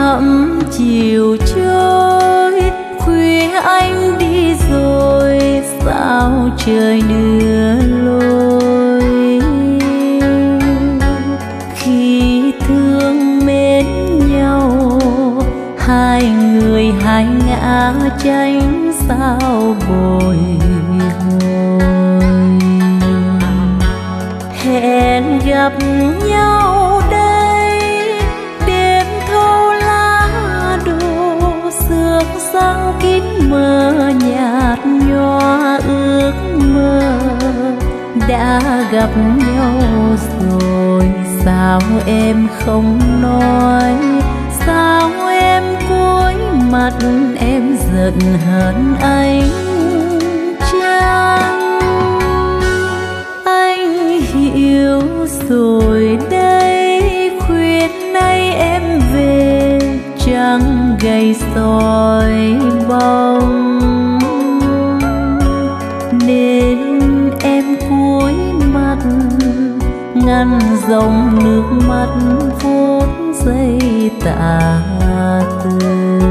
thẳm chiều trôi, khuya anh đi rồi sao trời đưa lối. Khi thương mến nhau, hai người hai ngã tranh sao bồi hồi. Hẹn gặp nhau đây, đêm thâu lá đổ sương sáng kín mờ nhạt nhòa ước mơ. Đã gặp nhau rồi sao em không nói, sao em cúi mặt em giận hờn anh chăng. Anh hiểu rồi đây, khuyên nay em về chẳng gầy soi bóng, nên em cúi mặt ngăn dòng nước mắt phút giây tạ từ.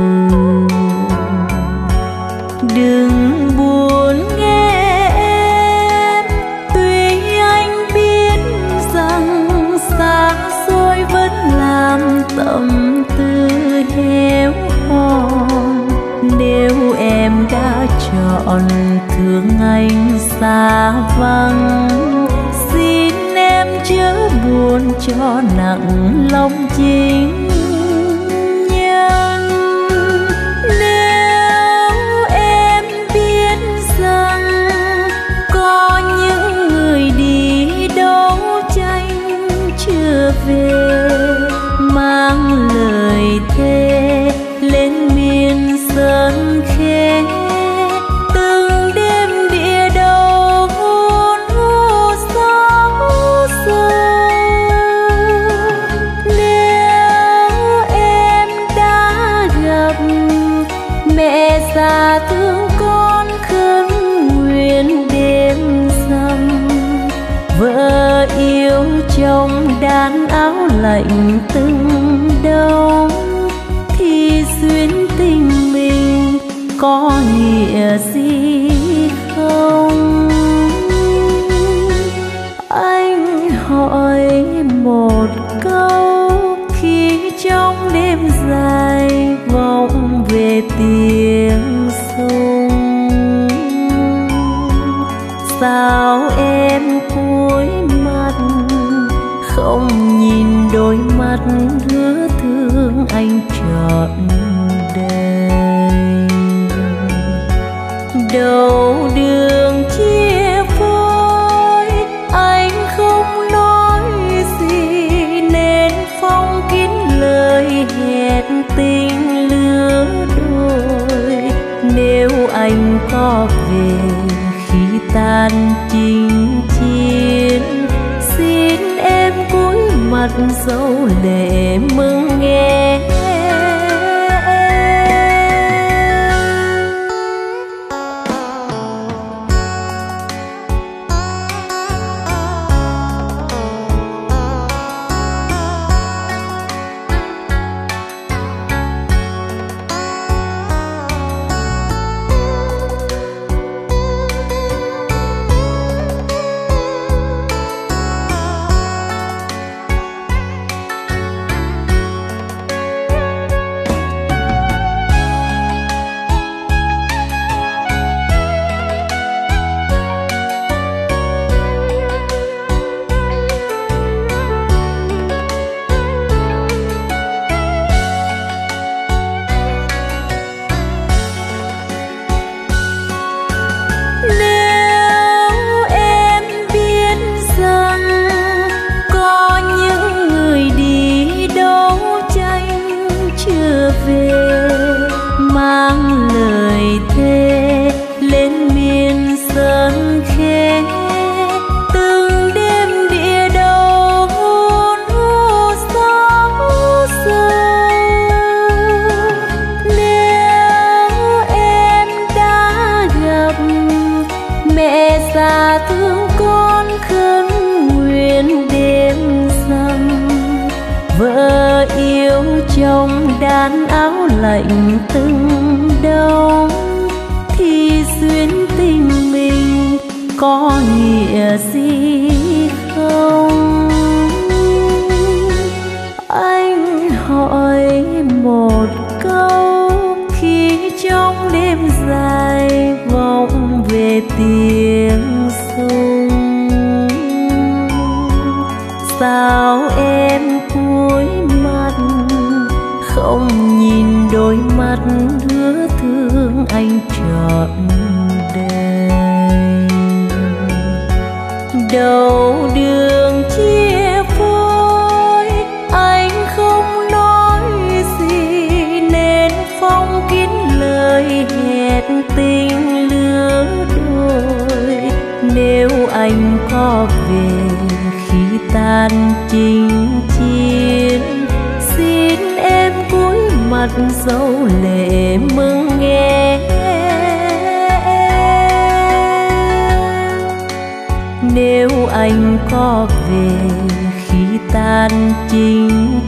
Đừng buồn nghe em, tuy anh biết rằng xa xôi vẫn làm tâm tư héo hon. Nếu em đã chọn thương anh xa vắng, xin em chớ buồn cho nặng lòng chính nhân. Nếu em biết rằng có những người đi đấu tranh chưa về, mang lời thề lên miền sơn khê, từng đêm địa đầu hôn hút sóng sâu. Nếu em đã gặp mẹ già thương con khấn nguyện đêm rằm, vợ yêu chồng đan áo lạnh từng đông, thì duyên tình mình có nghĩa gì không? Anh hỏi một câu khi trong đêm dài vọng về tiếng sung, sao em cúi mặt không nhìn đôi mắt hứa thương anh trọn đời. Đầu đường chia phôi anh không nói gì, nên phong kín lời hẹn tình lứa đôi. Nếu anh có về khi tan chinh chiến, xin em cúi mặt dấu lệ mừng nghe. trong đàn áo lạnh từng đông thì duyên tình mình có nghĩa gì không? Anh hỏi một câu khi trong đêm dài vọng về tiếng sông. Sao em cúi mặt không nhìn đôi mắt hứa thương anh trọn đời? Đầu đường chia phôi anh không nói gì nên phong kín lời hẹn tình lứa đôi. Nếu anh có về khi tan chinh chiến, xin em cúi mặt dấu lệ mừng nghe. Nếu anh có về khi tan chinh